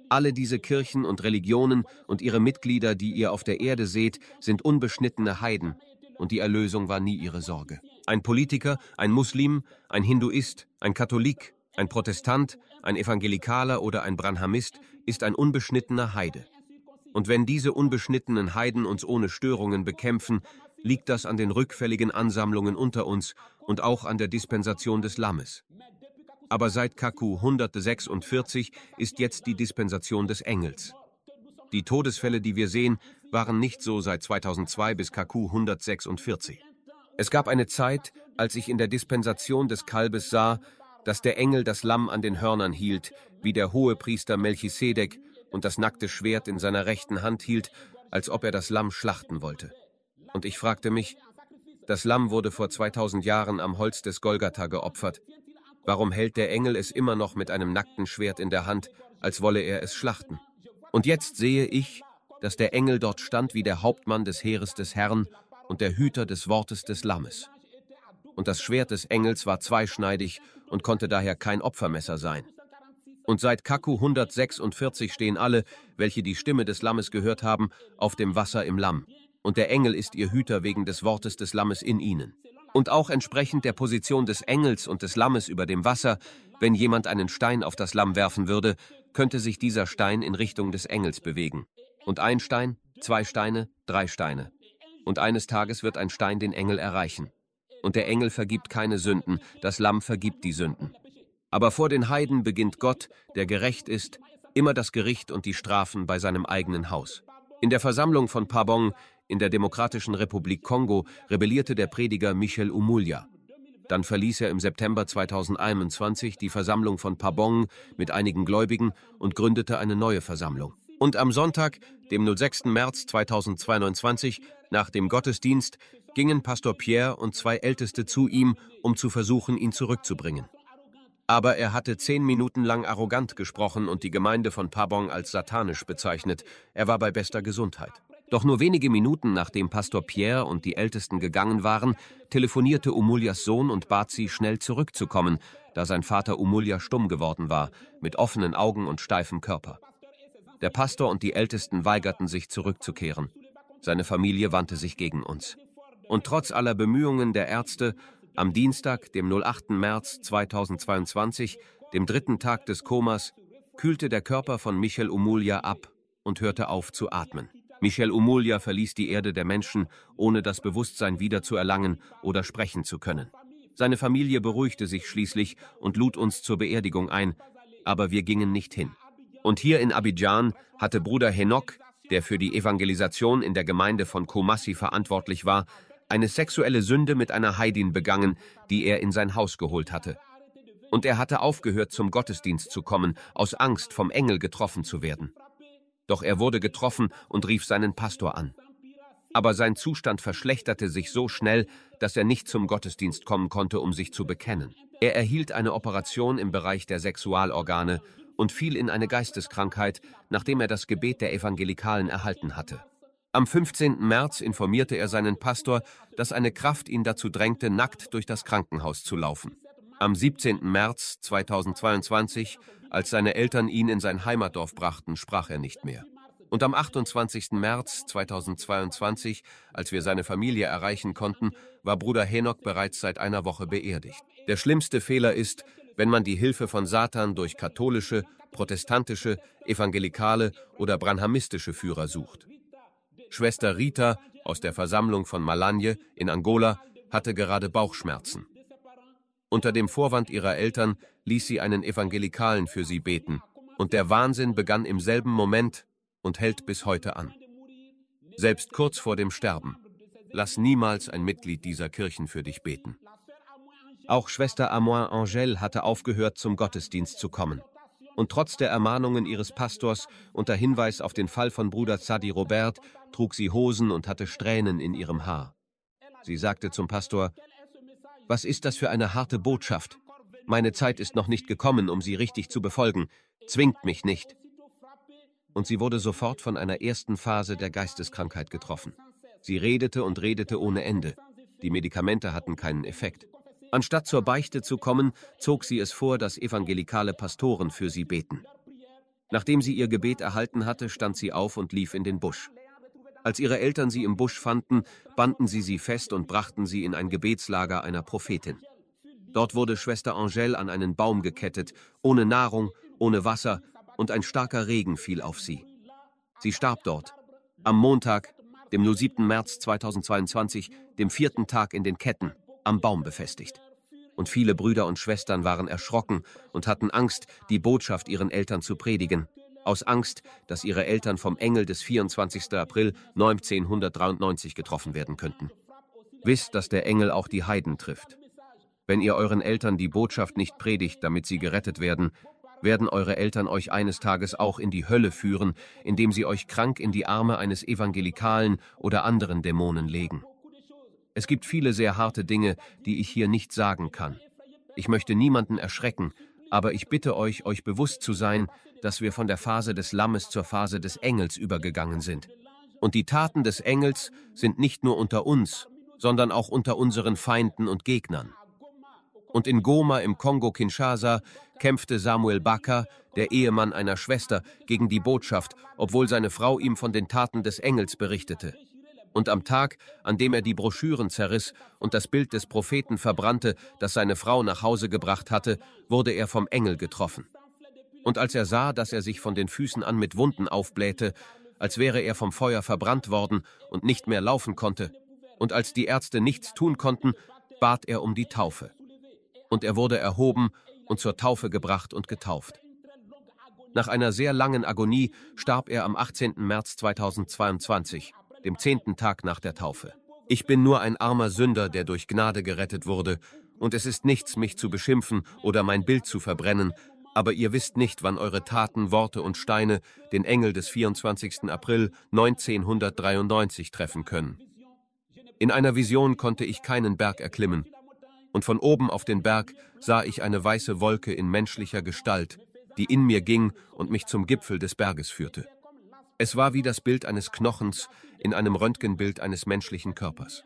Alle diese Kirchen und Religionen und ihre Mitglieder, die ihr auf der Erde seht, sind unbeschnittene Heiden, und die Erlösung war nie ihre Sorge. Ein Politiker, ein Muslim, ein Hinduist, ein Katholik, ein Protestant, ein Evangelikaler oder ein Branhamist ist ein unbeschnittener Heide. Und wenn diese unbeschnittenen Heiden uns ohne Störungen bekämpfen, liegt das an den rückfälligen Ansammlungen unter uns und auch an der Dispensation des Lammes. Aber seit K Q hundertsechsundvierzig ist jetzt die Dispensation des Engels. Die Todesfälle, die wir sehen, waren nicht so seit zweitausendzwei bis K Q hundertsechsundvierzig. Es gab eine Zeit, als ich in der Dispensation des Kalbes sah, dass der Engel das Lamm an den Hörnern hielt, wie der Hohepriester Melchisedek, und das nackte Schwert in seiner rechten Hand hielt, als ob er das Lamm schlachten wollte. Und ich fragte mich, das Lamm wurde vor zweitausend Jahren am Holz des Golgatha geopfert. Warum hält der Engel es immer noch mit einem nackten Schwert in der Hand, als wolle er es schlachten? Und jetzt sehe ich, dass der Engel dort stand wie der Hauptmann des Heeres des Herrn und der Hüter des Wortes des Lammes. Und das Schwert des Engels war zweischneidig und konnte daher kein Opfermesser sein. Und seit K Q hundertsechsundvierzig stehen alle, welche die Stimme des Lammes gehört haben, auf dem Wasser im Lamm. Und der Engel ist ihr Hüter wegen des Wortes des Lammes in ihnen. Und auch entsprechend der Position des Engels und des Lammes über dem Wasser, wenn jemand einen Stein auf das Lamm werfen würde, könnte sich dieser Stein in Richtung des Engels bewegen. Und ein Stein, zwei Steine, drei Steine. Und eines Tages wird ein Stein den Engel erreichen. Und der Engel vergibt keine Sünden, das Lamm vergibt die Sünden. Aber vor den Heiden beginnt Gott, der gerecht ist, immer das Gericht und die Strafen bei seinem eigenen Haus. In der Versammlung von Pabong, in der Demokratischen Republik Kongo, rebellierte der Prediger Michel Oumoulia. Dann verließ er im September zweitausendeinundzwanzig die Versammlung von Pabong mit einigen Gläubigen und gründete eine neue Versammlung. Und am Sonntag, dem sechsten März zweitausendzweiundzwanzig, nach dem Gottesdienst, gingen Pastor Pierre und zwei Älteste zu ihm, um zu versuchen, ihn zurückzubringen. Aber er hatte zehn Minuten lang arrogant gesprochen und die Gemeinde von Pabong als satanisch bezeichnet. Er war bei bester Gesundheit. Doch nur wenige Minuten nachdem Pastor Pierre und die Ältesten gegangen waren, telefonierte Oumoulias Sohn und bat sie, schnell zurückzukommen, da sein Vater Oumoulia stumm geworden war, mit offenen Augen und steifem Körper. Der Pastor und die Ältesten weigerten sich zurückzukehren. Seine Familie wandte sich gegen uns. Und trotz aller Bemühungen der Ärzte, am Dienstag, dem achten März zweitausendzweiundzwanzig, dem dritten Tag des Komas, kühlte der Körper von Michel Oumoulia ab und hörte auf zu atmen. Michel Oumoulia verließ die Erde der Menschen, ohne das Bewusstsein wiederzuerlangen oder sprechen zu können. Seine Familie beruhigte sich schließlich und lud uns zur Beerdigung ein, aber wir gingen nicht hin. Und hier in Abidjan hatte Bruder Henok, der für die Evangelisation in der Gemeinde von Komassi verantwortlich war, eine sexuelle Sünde mit einer Heidin begangen, die er in sein Haus geholt hatte. Und er hatte aufgehört, zum Gottesdienst zu kommen, aus Angst, vom Engel getroffen zu werden. Doch er wurde getroffen und rief seinen Pastor an. Aber sein Zustand verschlechterte sich so schnell, dass er nicht zum Gottesdienst kommen konnte, um sich zu bekennen. Er erhielt eine Operation im Bereich der Sexualorgane und fiel in eine Geisteskrankheit, nachdem er das Gebet der Evangelikalen erhalten hatte. Am fünfzehnten März informierte er seinen Pastor, dass eine Kraft ihn dazu drängte, nackt durch das Krankenhaus zu laufen. Am siebzehnten März zweitausendzweiundzwanzig, als seine Eltern ihn in sein Heimatdorf brachten, sprach er nicht mehr. Und am achtundzwanzigsten März zweitausendzweiundzwanzig, als wir seine Familie erreichen konnten, war Bruder Henok bereits seit einer Woche beerdigt. Der schlimmste Fehler ist, wenn man die Hilfe von Satan durch katholische, protestantische, evangelikale oder branhamistische Führer sucht. Schwester Rita aus der Versammlung von Malanje in Angola hatte gerade Bauchschmerzen. Unter dem Vorwand ihrer Eltern ließ sie einen Evangelikalen für sie beten, und der Wahnsinn begann im selben Moment und hält bis heute an. Selbst kurz vor dem Sterben. Lass niemals ein Mitglied dieser Kirchen für dich beten. Auch Schwester Amoin Angèle hatte aufgehört, zum Gottesdienst zu kommen. Und trotz der Ermahnungen ihres Pastors unter Hinweis auf den Fall von Bruder Zadi Robert trug sie Hosen und hatte Strähnen in ihrem Haar. Sie sagte zum Pastor: Was ist das für eine harte Botschaft? Meine Zeit ist noch nicht gekommen, um sie richtig zu befolgen. Zwingt mich nicht. Und sie wurde sofort von einer ersten Phase der Geisteskrankheit getroffen. Sie redete und redete ohne Ende. Die Medikamente hatten keinen Effekt. Anstatt zur Beichte zu kommen, zog sie es vor, dass evangelikale Pastoren für sie beten. Nachdem sie ihr Gebet erhalten hatte, stand sie auf und lief in den Busch. Als ihre Eltern sie im Busch fanden, banden sie sie fest und brachten sie in ein Gebetslager einer Prophetin. Dort wurde Schwester Angèle an einen Baum gekettet, ohne Nahrung, ohne Wasser, und ein starker Regen fiel auf sie. Sie starb dort, am Montag, dem siebten März zweitausendzweiundzwanzig, dem vierten Tag in den Ketten, am Baum befestigt. Und viele Brüder und Schwestern waren erschrocken und hatten Angst, die Botschaft ihren Eltern zu predigen, aus Angst, dass ihre Eltern vom Engel des vierundzwanzigsten April neunzehnhundertdreiundneunzig getroffen werden könnten. Wisst, dass der Engel auch die Heiden trifft. Wenn ihr euren Eltern die Botschaft nicht predigt, damit sie gerettet werden, werden eure Eltern euch eines Tages auch in die Hölle führen, indem sie euch krank in die Arme eines Evangelikalen oder anderen Dämonen legen. Es gibt viele sehr harte Dinge, die ich hier nicht sagen kann. Ich möchte niemanden erschrecken, aber ich bitte euch, euch bewusst zu sein, dass wir von der Phase des Lammes zur Phase des Engels übergegangen sind. Und die Taten des Engels sind nicht nur unter uns, sondern auch unter unseren Feinden und Gegnern. Und in Goma im Kongo-Kinshasa kämpfte Samuel Baka, der Ehemann einer Schwester, gegen die Botschaft, obwohl seine Frau ihm von den Taten des Engels berichtete. Und am Tag, an dem er die Broschüren zerriss und das Bild des Propheten verbrannte, das seine Frau nach Hause gebracht hatte, wurde er vom Engel getroffen. Und als er sah, dass er sich von den Füßen an mit Wunden aufblähte, als wäre er vom Feuer verbrannt worden und nicht mehr laufen konnte, und als die Ärzte nichts tun konnten, bat er um die Taufe. Und er wurde erhoben und zur Taufe gebracht und getauft. Nach einer sehr langen Agonie starb er am achtzehnten März zweitausendzweiundzwanzig, dem zehnten Tag nach der Taufe. Ich bin nur ein armer Sünder, der durch Gnade gerettet wurde, und es ist nichts, mich zu beschimpfen oder mein Bild zu verbrennen, aber ihr wisst nicht, wann eure Taten, Worte und Steine den Engel des vierundzwanzigsten April neunzehnhundertdreiundneunzig treffen können. In einer Vision konnte ich keinen Berg erklimmen, und von oben auf den Berg sah ich eine weiße Wolke in menschlicher Gestalt, die in mir ging und mich zum Gipfel des Berges führte. Es war wie das Bild eines Knochens in einem Röntgenbild eines menschlichen Körpers.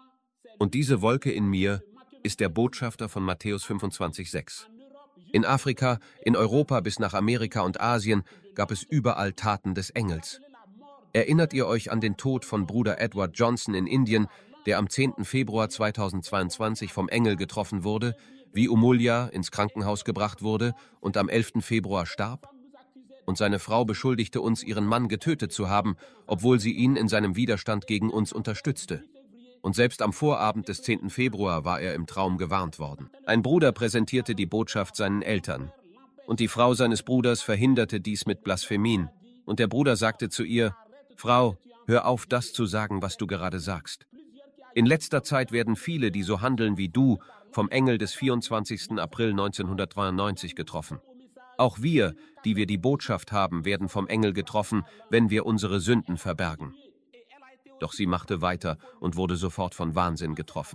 Und diese Wolke in mir ist der Botschafter von Matthäus fünfundzwanzig sechs. In Afrika, in Europa bis nach Amerika und Asien gab es überall Taten des Engels. Erinnert ihr euch an den Tod von Bruder Edward Johnson in Indien, der am zehnten Februar zweitausendzweiundzwanzig vom Engel getroffen wurde, wie Umulja ins Krankenhaus gebracht wurde und am elften Februar starb? Und seine Frau beschuldigte uns, ihren Mann getötet zu haben, obwohl sie ihn in seinem Widerstand gegen uns unterstützte. Und selbst am Vorabend des zehnten Februar war er im Traum gewarnt worden. Ein Bruder präsentierte die Botschaft seinen Eltern. Und die Frau seines Bruders verhinderte dies mit Blasphemien. Und der Bruder sagte zu ihr: Frau, hör auf, das zu sagen, was du gerade sagst. In letzter Zeit werden viele, die so handeln wie du, vom Engel des vierundzwanzigsten April neunzehnhundertdreiundneunzig getroffen. Auch wir, die wir die Botschaft haben, werden vom Engel getroffen, wenn wir unsere Sünden verbergen. Doch sie machte weiter und wurde sofort von Wahnsinn getroffen.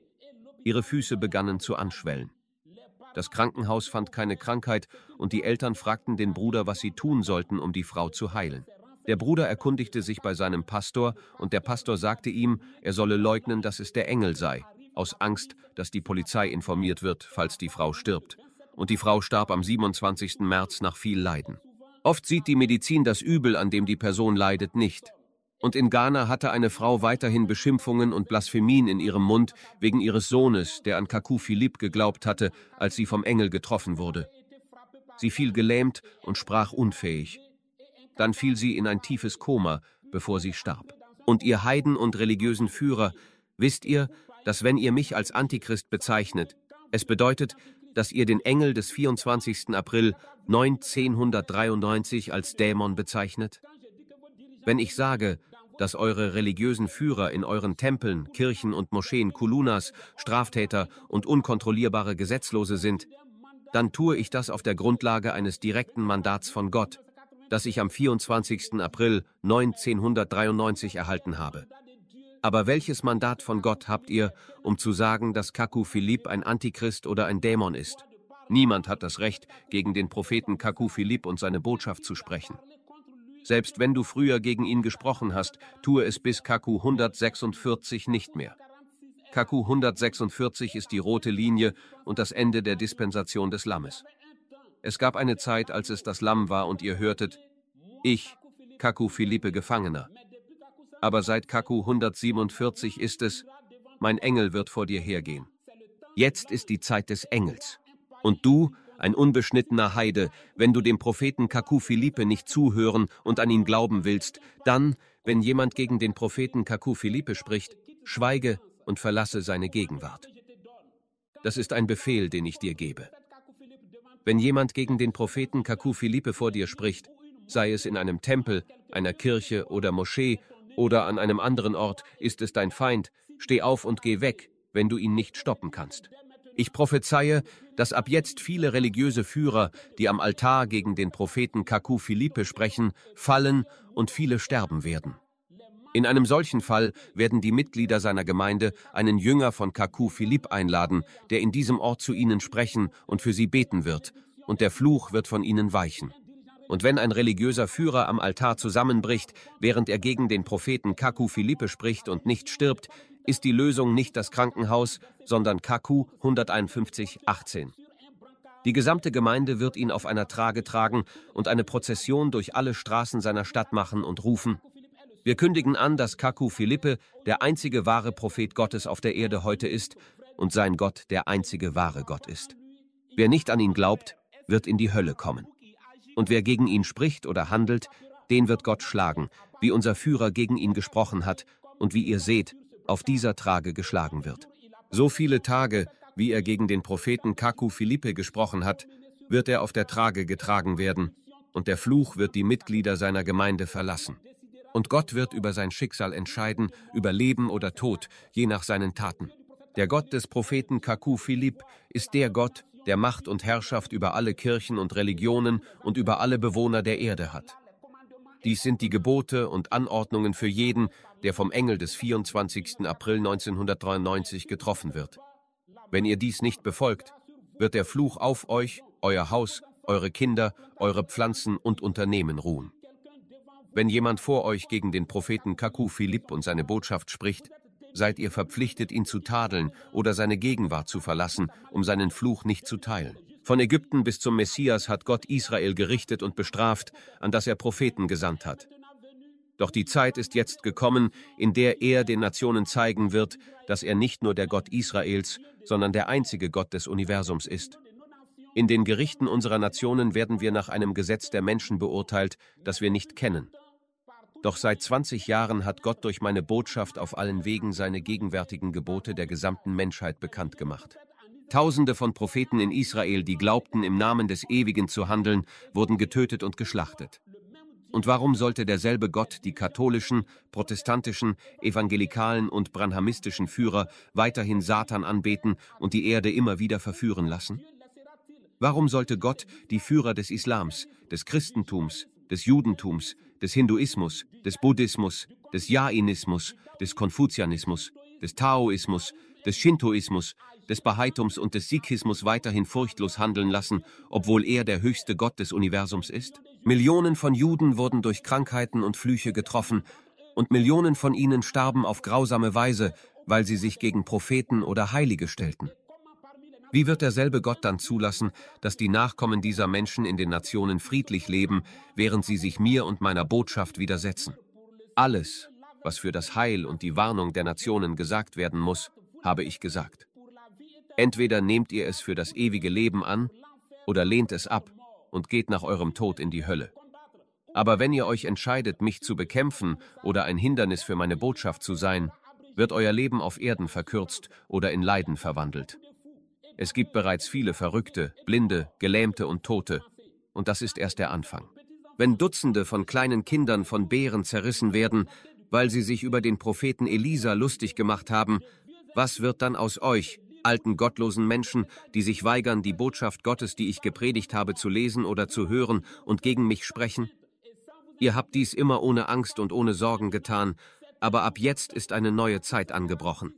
Ihre Füße begannen zu anschwellen. Das Krankenhaus fand keine Krankheit und die Eltern fragten den Bruder, was sie tun sollten, um die Frau zu heilen. Der Bruder erkundigte sich bei seinem Pastor und der Pastor sagte ihm, er solle leugnen, dass es der Engel sei, aus Angst, dass die Polizei informiert wird, falls die Frau stirbt. Und die Frau starb am siebenundzwanzigsten März nach viel Leiden. Oft sieht die Medizin das Übel, an dem die Person leidet, nicht. Und in Ghana hatte eine Frau weiterhin Beschimpfungen und Blasphemien in ihrem Mund wegen ihres Sohnes, der an Kaku Philippe geglaubt hatte, als sie vom Engel getroffen wurde. Sie fiel gelähmt und sprach unfähig. Dann fiel sie in ein tiefes Koma, bevor sie starb. Und ihr Heiden und religiösen Führer, wisst ihr, dass wenn ihr mich als Antichrist bezeichnet, es bedeutet, dass ihr den Engel des vierundzwanzigsten April neunzehnhundertdreiundneunzig als Dämon bezeichnet? Wenn ich sage, dass eure religiösen Führer in euren Tempeln, Kirchen und Moscheen Kulunas, Straftäter und unkontrollierbare Gesetzlose sind, dann tue ich das auf der Grundlage eines direkten Mandats von Gott, das ich am vierundzwanzigsten April neunzehnhundertdreiundneunzig erhalten habe. Aber welches Mandat von Gott habt ihr, um zu sagen, dass Kaku Philippe ein Antichrist oder ein Dämon ist? Niemand hat das Recht, gegen den Propheten Kaku Philippe und seine Botschaft zu sprechen. Selbst wenn du früher gegen ihn gesprochen hast, tue es bis Kaku hundertsechsundvierzig nicht mehr. Kaku hundertsechsundvierzig ist die rote Linie und das Ende der Dispensation des Lammes. Es gab eine Zeit, als es das Lamm war und ihr hörtet, ich, Kaku Philippe Gefangener. Aber seit Kaku hundertsiebenundvierzig ist es, mein Engel wird vor dir hergehen. Jetzt ist die Zeit des Engels. Und du, ein unbeschnittener Heide, wenn du dem Propheten Kaku Philippe nicht zuhören und an ihn glauben willst, dann, wenn jemand gegen den Propheten Kaku Philippe spricht, schweige und verlasse seine Gegenwart. Das ist ein Befehl, den ich dir gebe. Wenn jemand gegen den Propheten Kaku Philippe vor dir spricht, sei es in einem Tempel, einer Kirche oder Moschee oder an einem anderen Ort, ist es dein Feind, steh auf und geh weg, wenn du ihn nicht stoppen kannst. Ich prophezeie, dass ab jetzt viele religiöse Führer, die am Altar gegen den Propheten Kaku Philippe sprechen, fallen und viele sterben werden. In einem solchen Fall werden die Mitglieder seiner Gemeinde einen Jünger von Kaku Philippe einladen, der in diesem Ort zu ihnen sprechen und für sie beten wird, und der Fluch wird von ihnen weichen. Und wenn ein religiöser Führer am Altar zusammenbricht, während er gegen den Propheten Kaku Philippe spricht und nicht stirbt, ist die Lösung nicht das Krankenhaus, sondern Kaku hunderteinundfünfzig achtzehn. Die gesamte Gemeinde wird ihn auf einer Trage tragen und eine Prozession durch alle Straßen seiner Stadt machen und rufen: Wir kündigen an, dass Kaku Philippe der einzige wahre Prophet Gottes auf der Erde heute ist und sein Gott der einzige wahre Gott ist. Wer nicht an ihn glaubt, wird in die Hölle kommen. Und wer gegen ihn spricht oder handelt, den wird Gott schlagen, wie unser Führer gegen ihn gesprochen hat und wie ihr seht, auf dieser Trage geschlagen wird. So viele Tage, wie er gegen den Propheten Kaku Philippe gesprochen hat, wird er auf der Trage getragen werden, und der Fluch wird die Mitglieder seiner Gemeinde verlassen. Und Gott wird über sein Schicksal entscheiden, über Leben oder Tod, je nach seinen Taten. Der Gott des Propheten Kaku Philippe ist der Gott, der Macht und Herrschaft über alle Kirchen und Religionen und über alle Bewohner der Erde hat. Dies sind die Gebote und Anordnungen für jeden, der vom Engel des vierundzwanzigsten April neunzehnhundertdreiundneunzig getroffen wird. Wenn ihr dies nicht befolgt, wird der Fluch auf euch, euer Haus, eure Kinder, eure Pflanzen und Unternehmen ruhen. Wenn jemand vor euch gegen den Propheten Kaku Philippe und seine Botschaft spricht, seid ihr verpflichtet, ihn zu tadeln oder seine Gegenwart zu verlassen, um seinen Fluch nicht zu teilen. Von Ägypten bis zum Messias hat Gott Israel gerichtet und bestraft, an das er Propheten gesandt hat. Doch die Zeit ist jetzt gekommen, in der er den Nationen zeigen wird, dass er nicht nur der Gott Israels, sondern der einzige Gott des Universums ist. In den Gerichten unserer Nationen werden wir nach einem Gesetz der Menschen beurteilt, das wir nicht kennen. Doch seit zwanzig Jahren hat Gott durch meine Botschaft auf allen Wegen seine gegenwärtigen Gebote der gesamten Menschheit bekannt gemacht. Tausende von Propheten in Israel, die glaubten, im Namen des Ewigen zu handeln, wurden getötet und geschlachtet. Und warum sollte derselbe Gott die katholischen, protestantischen, evangelikalen und branhamistischen Führer weiterhin Satan anbeten und die Erde immer wieder verführen lassen? Warum sollte Gott die Führer des Islams, des Christentums, des Judentums, des Hinduismus, des Buddhismus, des Jainismus, des Konfuzianismus, des Taoismus, des Shintoismus, des Bahaitums und des Sikhismus weiterhin furchtlos handeln lassen, obwohl er der höchste Gott des Universums ist? Millionen von Juden wurden durch Krankheiten und Flüche getroffen, und Millionen von ihnen starben auf grausame Weise, weil sie sich gegen Propheten oder Heilige stellten. Wie wird derselbe Gott dann zulassen, dass die Nachkommen dieser Menschen in den Nationen friedlich leben, während sie sich mir und meiner Botschaft widersetzen? Alles, was für das Heil und die Warnung der Nationen gesagt werden muss, habe ich gesagt. Entweder nehmt ihr es für das ewige Leben an, oder lehnt es ab und geht nach eurem Tod in die Hölle. Aber wenn ihr euch entscheidet, mich zu bekämpfen oder ein Hindernis für meine Botschaft zu sein, wird euer Leben auf Erden verkürzt oder in Leiden verwandelt. Es gibt bereits viele Verrückte, Blinde, Gelähmte und Tote, und das ist erst der Anfang. Wenn Dutzende von kleinen Kindern von Bären zerrissen werden, weil sie sich über den Propheten Elisa lustig gemacht haben, was wird dann aus euch, alten gottlosen Menschen, die sich weigern, die Botschaft Gottes, die ich gepredigt habe, zu lesen oder zu hören und gegen mich sprechen? Ihr habt dies immer ohne Angst und ohne Sorgen getan, aber ab jetzt ist eine neue Zeit angebrochen.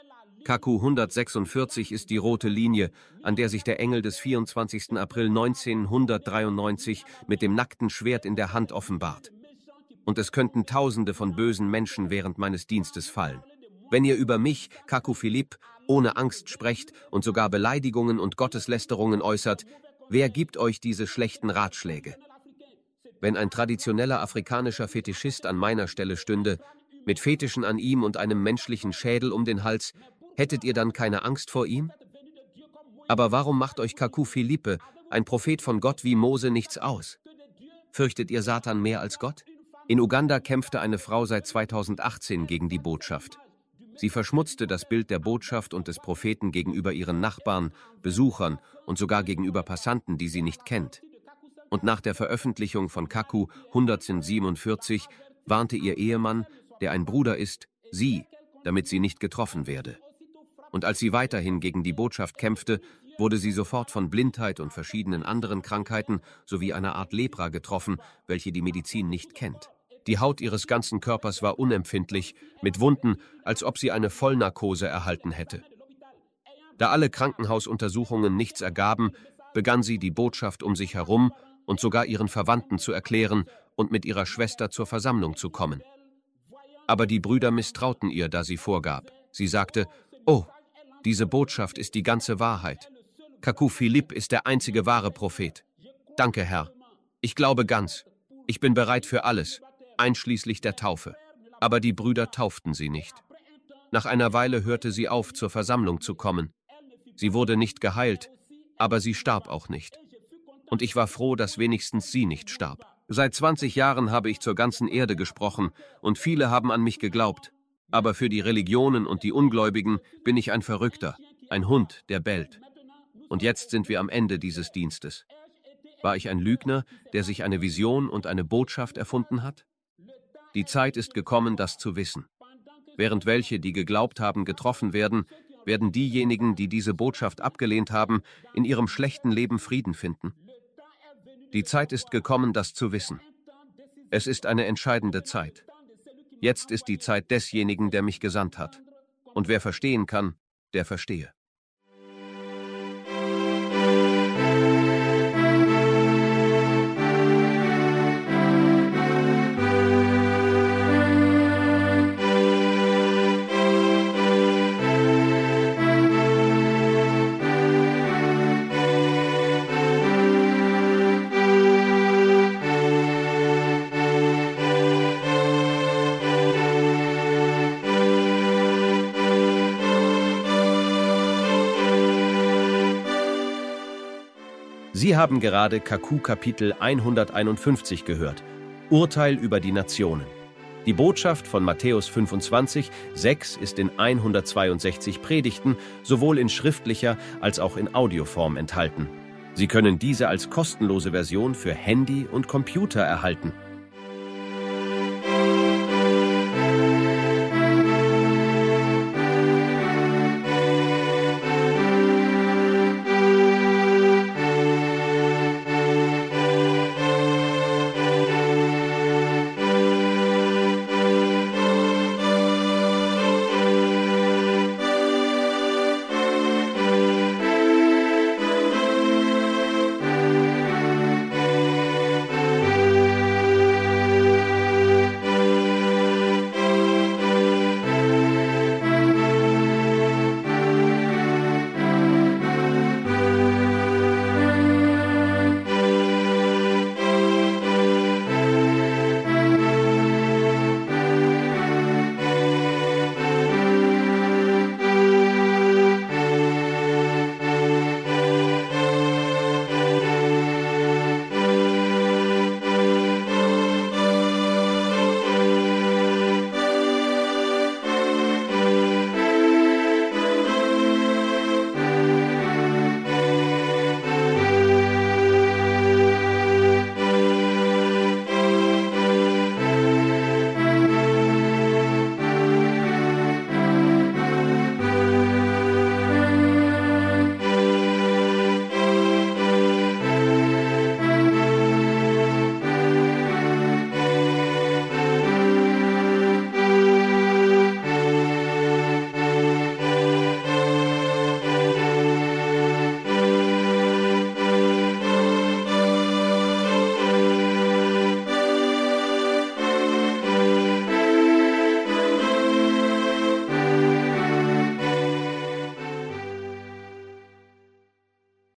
Kaku hundertsechsundvierzig ist die rote Linie, an der sich der Engel des vierundzwanzigsten April neunzehnhundertdreiundneunzig mit dem nackten Schwert in der Hand offenbart. Und es könnten Tausende von bösen Menschen während meines Dienstes fallen. Wenn ihr über mich, Kaku Philippe, ohne Angst sprecht und sogar Beleidigungen und Gotteslästerungen äußert, Wer gibt euch diese schlechten Ratschläge? Wenn ein traditioneller afrikanischer Fetischist an meiner Stelle stünde, mit Fetischen an ihm und einem menschlichen Schädel um den Hals, hättet ihr dann keine Angst vor ihm? Aber warum macht euch Kaku Philippe, ein Prophet von Gott wie Mose, nichts aus? Fürchtet ihr Satan mehr als Gott? In Uganda kämpfte eine Frau seit zweitausendachtzehn gegen die Botschaft. Sie verschmutzte das Bild der Botschaft und des Propheten gegenüber ihren Nachbarn, Besuchern und sogar gegenüber Passanten, die sie nicht kennt. Und nach der Veröffentlichung von Kaku hundertsiebenundvierzig warnte ihr Ehemann, der ein Bruder ist, sie, damit sie nicht getroffen werde. Und als sie weiterhin gegen die Botschaft kämpfte, wurde sie sofort von Blindheit und verschiedenen anderen Krankheiten sowie einer Art Lepra getroffen, welche die Medizin nicht kennt. Die Haut ihres ganzen Körpers war unempfindlich, mit Wunden, als ob sie eine Vollnarkose erhalten hätte. Da alle Krankenhausuntersuchungen nichts ergaben, begann sie, die Botschaft um sich herum und sogar ihren Verwandten zu erklären und mit ihrer Schwester zur Versammlung zu kommen. Aber die Brüder misstrauten ihr, da sie vorgab. Sie sagte, »Oh, diese Botschaft ist die ganze Wahrheit. Kaku Philippe ist der einzige wahre Prophet. Danke, Herr. Ich glaube ganz. Ich bin bereit für alles, einschließlich der Taufe.« Aber die Brüder tauften sie nicht. Nach einer Weile hörte sie auf, zur Versammlung zu kommen. Sie wurde nicht geheilt, aber sie starb auch nicht. Und ich war froh, dass wenigstens sie nicht starb. Seit zwanzig Jahren habe ich zur ganzen Erde gesprochen und viele haben an mich geglaubt. Aber für die Religionen und die Ungläubigen bin ich ein Verrückter, ein Hund, der bellt. Und jetzt sind wir am Ende dieses Dienstes. War ich ein Lügner, der sich eine Vision und eine Botschaft erfunden hat? Die Zeit ist gekommen, das zu wissen. Während welche, die geglaubt haben, getroffen werden, werden diejenigen, die diese Botschaft abgelehnt haben, in ihrem schlechten Leben Frieden finden. Die Zeit ist gekommen, das zu wissen. Es ist eine entscheidende Zeit. Jetzt ist die Zeit desjenigen, der mich gesandt hat. Und wer verstehen kann, der verstehe. Sie haben gerade Kaku Kapitel hunderteinundfünfzig gehört, Urteil über die Nationen. Die Botschaft von Matthäus fünfundzwanzig, sechs ist in hundertzweiundsechzig Predigten sowohl in schriftlicher als auch in Audioform enthalten. Sie können diese als kostenlose Version für Handy und Computer erhalten.